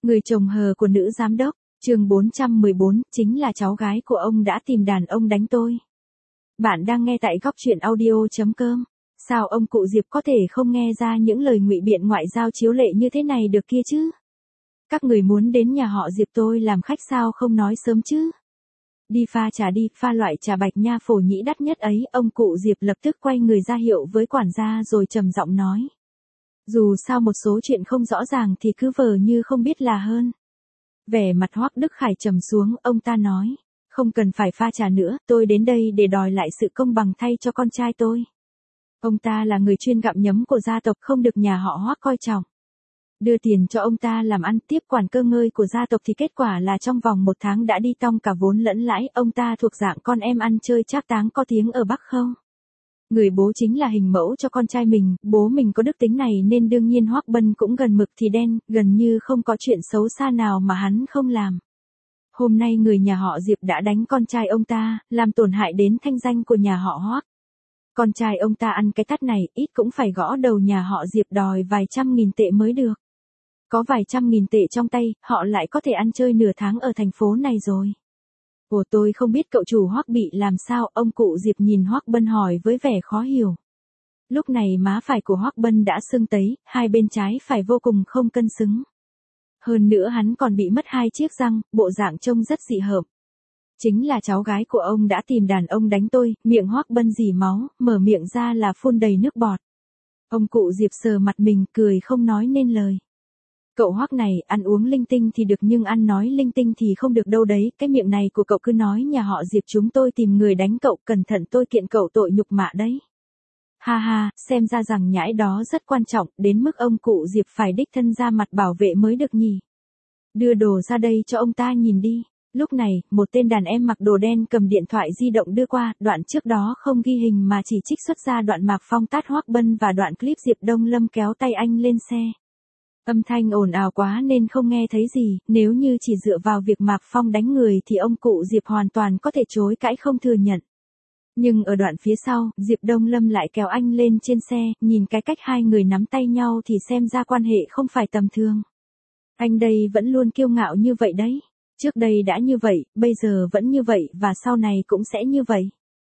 Người chồng hờ của nữ giám đốc, chương 414, chính là cháu gái của ông đã tìm đàn ông đánh tôi. Bạn đang nghe tại góc truyện audio.com. Sao ông cụ Diệp có thể không nghe ra những lời ngụy biện ngoại giao chiếu lệ như thế này được kia chứ? Các người muốn đến nhà họ Diệp tôi làm khách sao không nói sớm chứ? Đi pha trà đi, pha loại trà bạch nha phổ nhĩ đắt nhất ấy. Ông cụ Diệp lập tức quay người ra hiệu với quản gia rồi trầm giọng nói. Dù sao một số chuyện không rõ ràng thì cứ vờ như không biết là hơn. Vẻ mặt Hoắc Đức Khải trầm xuống, ông ta nói. Không cần phải pha trà nữa, tôi đến đây để đòi lại sự công bằng thay cho con trai tôi. Ông ta là người chuyên gặm nhấm của gia tộc, không được nhà họ Hoắc coi trọng. Đưa tiền cho ông ta làm ăn tiếp quản cơ ngơi của gia tộc thì kết quả là trong vòng 1 tháng đã đi tong cả vốn lẫn lãi. Ông ta thuộc dạng con em ăn chơi trác táng có tiếng ở Bắc không? Người bố chính là hình mẫu cho con trai mình, bố mình có đức tính này nên đương nhiên Hoắc Bân cũng gần mực thì đen, gần như không có chuyện xấu xa nào mà hắn không làm. Hôm nay người nhà họ Diệp đã đánh con trai ông ta, làm tổn hại đến thanh danh của nhà họ Hoắc. Con trai ông ta ăn cái tát này, ít cũng phải gõ đầu nhà họ Diệp đòi vài trăm nghìn tệ mới được. Có vài trăm nghìn tệ trong tay, họ lại có thể ăn chơi nửa tháng ở thành phố này rồi. Ồ, tôi không biết cậu chủ Hoắc bị làm sao, ông cụ Diệp nhìn Hoắc Bân hỏi với vẻ khó hiểu. Lúc này má phải của Hoắc Bân đã sưng tấy, hai bên trái phải vô cùng không cân xứng. Hơn nữa hắn còn bị mất 2 chiếc răng, bộ dạng trông rất dị hợm. Chính là cháu gái của ông đã tìm đàn ông đánh tôi. Miệng Hoắc Bân rỉ máu, mở miệng ra là phun đầy nước bọt. Ông cụ Diệp sờ mặt mình, cười không nói nên lời. Cậu Hoắc này, ăn uống linh tinh thì được nhưng ăn nói linh tinh thì không được đâu đấy. Cái miệng này của cậu cứ nói nhà họ Diệp chúng tôi tìm người đánh cậu, cẩn thận tôi kiện cậu tội nhục mạ đấy. Ha ha, xem ra rằng nhãi đó rất quan trọng, đến mức ông cụ Diệp phải đích thân ra mặt bảo vệ mới được nhỉ. Đưa đồ ra đây cho ông ta nhìn đi. Lúc này, một tên đàn em mặc đồ đen cầm điện thoại di động đưa qua, đoạn trước đó không ghi hình mà chỉ trích xuất ra đoạn Mạc Phong tát Hoắc Bân và đoạn clip Diệp Đông Lâm kéo tay anh lên xe. Âm thanh ồn ào quá nên không nghe thấy gì, nếu như chỉ dựa vào việc Mạc Phong đánh người thì ông cụ Diệp hoàn toàn có thể chối cãi không thừa nhận. Nhưng ở đoạn phía sau, Diệp Đông Lâm lại kéo anh lên trên xe, nhìn cái cách hai người nắm tay nhau thì xem ra quan hệ không phải tầm thường. Anh đây vẫn luôn kiêu ngạo như vậy đấy. Trước đây đã như vậy, bây giờ vẫn như vậy và sau này cũng sẽ như vậy.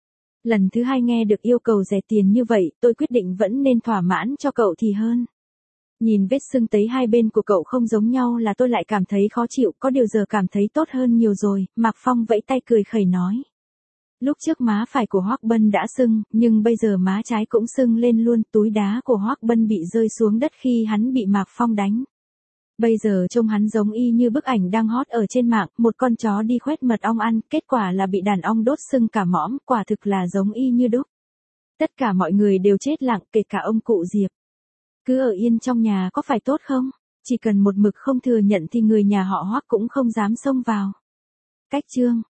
Lần thứ 2 nghe được yêu cầu rẻ tiền như vậy, tôi quyết định vẫn nên thỏa mãn cho cậu thì hơn. Nhìn vết sưng tấy hai bên của cậu không giống nhau là tôi lại cảm thấy khó chịu, có điều giờ cảm thấy tốt hơn nhiều rồi. Mạc Phong vẫy tay cười khẩy nói. Lúc trước má phải của Hoắc Bân đã sưng, nhưng bây giờ má trái cũng sưng lên luôn. Túi đá của Hoắc Bân bị rơi xuống đất khi hắn bị Mạc Phong đánh. Bây giờ trông hắn giống y như bức ảnh đang hot ở trên mạng, một con chó đi khoét mật ong ăn, kết quả là bị đàn ong đốt sưng cả mõm, quả thực là giống y như đúc. Tất cả mọi người đều chết lặng, kể cả ông cụ Diệp. Cứ ở yên trong nhà có phải tốt không? Chỉ cần một mực không thừa nhận thì người nhà họ Hoắc cũng không dám xông vào. Cách chương